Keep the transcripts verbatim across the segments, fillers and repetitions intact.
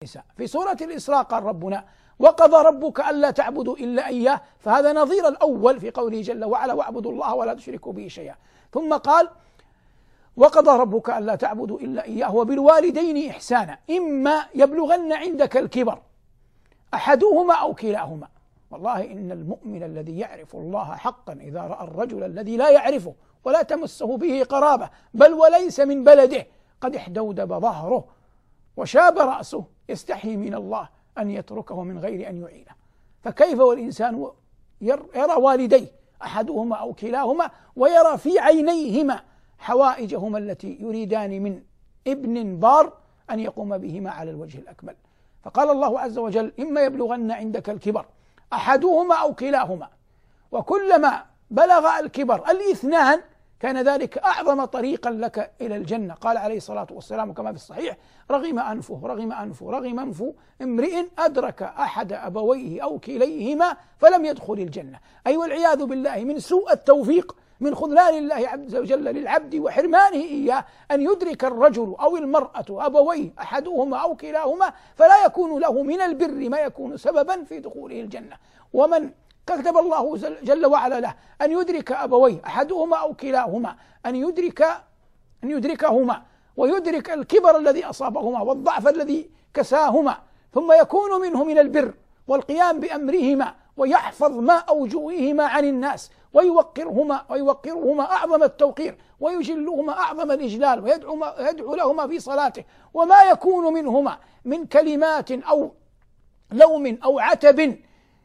النساء. في سورة الإسراء قال ربنا: وقضى ربك ألا تعبدوا إلا إياه، فهذا نظير الأول في قوله جل وعلا: واعبدوا الله ولا تشركوا به شيئا. ثم قال: وقضى ربك ألا تعبدوا إلا إياه وبالوالدين إحسانا إما يبلغن عندك الكبر أحدهما أو كلاهما. والله إن المؤمن الذي يعرف الله حقا إذا رأى الرجل الذي لا يعرفه ولا تمسه به قرابة بل وليس من بلده قد احدودب ظهره وشاب رأسه يستحي من الله أن يتركه من غير أن يعينه، فكيف والإنسان يرى والديه أحدهما أو كلاهما ويرى في عينيهما حوائجهما التي يريدان من ابن بار أن يقوم بهما على الوجه الأكمل. فقال الله عز وجل: إما يبلغن عندك الكبر أحدهما أو كلاهما، وكلما بلغ الكبر الاثنان كان ذلك أعظم طريقا لك إلى الجنة. قال عليه الصلاة والسلام كما في الصحيح: رغم أنفه رغم أنفه رغم أنف امرئ أدرك أحد أبويه أو كليهما فلم يدخل الجنة. أي والعياذ بالله من سوء التوفيق من خذلان الله عز وجل للعبد وحرمانه إياه أن يدرك الرجل أو المرأة أبويه أحدهما أو كلاهما فلا يكون له من البر ما يكون سببا في دخوله الجنة. ومن كتب الله جل وعلا له أن يدرك أبويه أحدهما أو كلاهما أن يدرك أن يدركهما ويدرك الكبر الذي أصابهما والضعف الذي كساهما، ثم يكون منه من البر والقيام بأمرهما ويحفظ ما أوجوههما عن الناس ويوقرهما ويوقرهما أعظم التوقير ويجلهما أعظم الإجلال ويدعو يدعو لهما في صلاته، وما يكون منهما من كلمات أو لوم أو عتب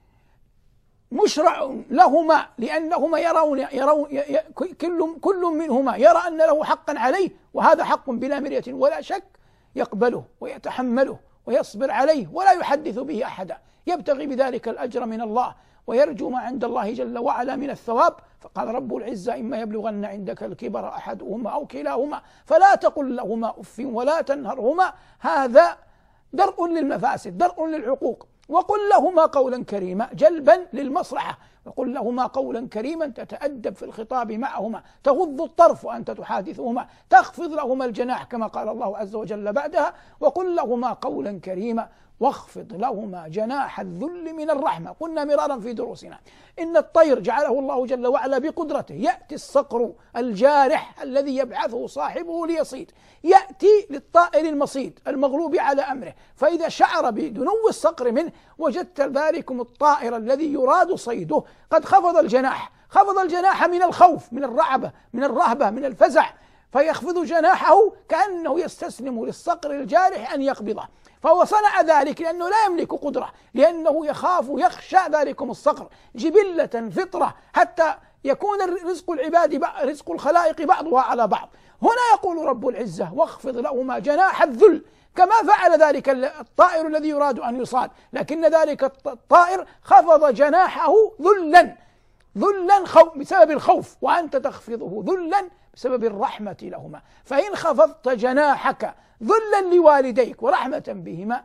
مشرع لهما لأنهما يرون, يرون كل, كل منهما يرى أن له حقا عليه وهذا حق بلا مرية ولا شك، يقبله ويتحمله ويصبر عليه ولا يحدث به أحدا، يبتغي بذلك الأجر من الله ويرجو ما عند الله جل وعلا من الثواب. فقال رب العزة: إما يبلغن عندك الكبر أحدهما أو كلاهما فلا تقل لهما أف ولا تنهرهما، هذا درء للمفاسد درء للعقوق، وقل لهما قولا كريما جلبا للمصلحة، وقل لهما قولا كريما تتأدب في الخطاب معهما، تغض الطرف وأنت تحادثهما، تخفض لهما الجناح كما قال الله عز وجل بعدها: وقل لهما قولا كريما واخفض لهما جناح الذل من الرحمة. قلنا مرارا في دروسنا إن الطير جعله الله جل وعلا بقدرته، يأتي الصقر الجارح الذي يبعثه صاحبه ليصيد، يأتي للطائر المصيد المغلوب على أمره، فإذا شعر بدنو الصقر منه وجدت ذلكم الطائر الذي يراد صيده قد خفض الجناح خفض الجناح من الخوف من الرعبة من الرهبة من الفزع، فيخفض جناحه كأنه يستسلم للصقر الجارح أن يقبضه، فهو صنع ذلك لأنه لا يملك قدرة، لأنه يخاف يخشى ذلكم الصقر جبلة فطرة حتى يكون رزق العباد رزق الخلائق بعضها على بعض. هنا يقول رب العزة: واخفض لهما جناح الذل، كما فعل ذلك الطائر الذي يراد أن يصاد، لكن ذلك الطائر خفض جناحه ذلا ذلا خوف بسبب الخوف، وأنت تخفضه ذلا بسبب الرحمة لهما. فإن خفضت جناحك ذلا لوالديك ورحمة بهما،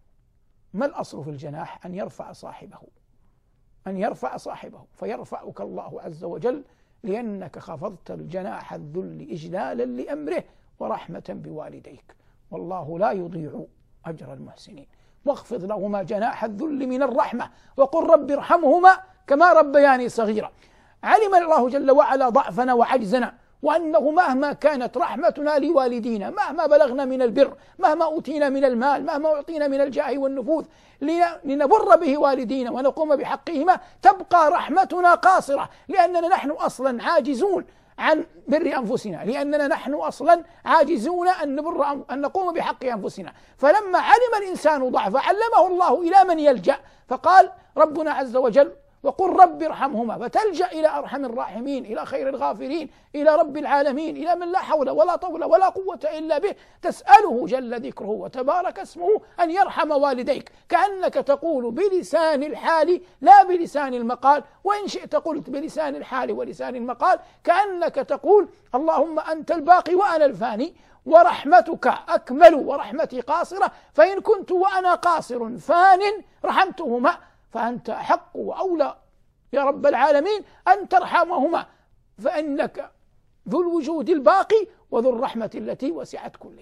ما الأصل في الجناح؟ أن يرفع صاحبه أن يرفع صاحبه فيرفعك الله عز وجل لأنك خفضت الجناح الذل إجلالا لأمره ورحمة بوالديك، والله لا يضيع أجر المحسنين. واخفض لهما جناح الذل من الرحمة وقل رب ارحمهما كما ربياني صغيرا. علم الله جل وعلا ضعفنا وعجزنا، وأنه مهما كانت رحمتنا لوالدينا، مهما بلغنا من البر، مهما أوتينا من المال، مهما أعطينا من الجاه والنفوذ لنبر به والدينا ونقوم بحقهما، تبقى رحمتنا قاصرة، لأننا نحن أصلا عاجزون عن بر أنفسنا، لأننا نحن أصلا عاجزون أن نبر أن نقوم بحق أنفسنا. فلما علم الإنسان ضعف علمه الله إلى من يلجأ، فقال ربنا عز وجل: وقل رب ارحمهما، فتلجأ إلى أرحم الراحمين، إلى خير الغافرين، إلى رب العالمين، إلى من لا حول ولا طول ولا قوة إلا به، تسأله جل ذكره وتبارك اسمه أن يرحم والديك، كأنك تقول بلسان الحال لا بلسان المقال، وإن شئت قلت بلسان الحال ولسان المقال، كأنك تقول: اللهم أنت الباقي وأنا الفاني ورحمتك أكمل ورحمتي قاصرة، فإن كنت وأنا قاصر فان رحمتهما فأنت أحق وأولى يا رب العالمين أن ترحمهما، فإنك ذو الوجود الباقي وذو الرحمة التي وسعت كل شيء.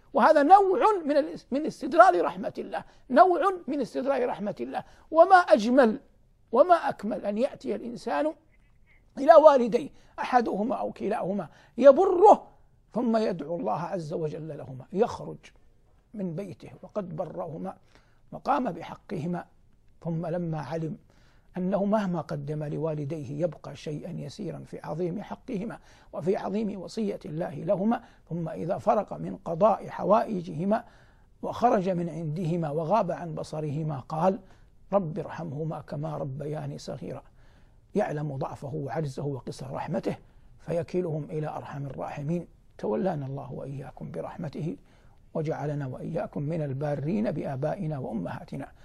وهذا نوع من من استدرار رحمة الله، نوع من استدرار رحمة الله. وما أجمل وما أكمل أن يأتي الإنسان إلى والديه أحدهما أو كلاهما يبره ثم يدعو الله عز وجل لهما، يخرج من بيته وقد برهما وقام بحقهما، ثم لما علم أنه مهما قدم لوالديه يبقى شيئا يسيرا في عظيم حقهما وفي عظيم وصية الله لهما، ثم إذا فرق من قضاء حوائجهما وخرج من عندهما وغاب عن بصرهما قال رب ارحمهما كما ربياني صغيرا، يعلم ضعفه وعجزه وقصر رحمته فيكلهم إلى أرحم الراحمين. تولانا الله وإياكم برحمته وجعلنا وإياكم من البارين بآبائنا وأمهاتنا.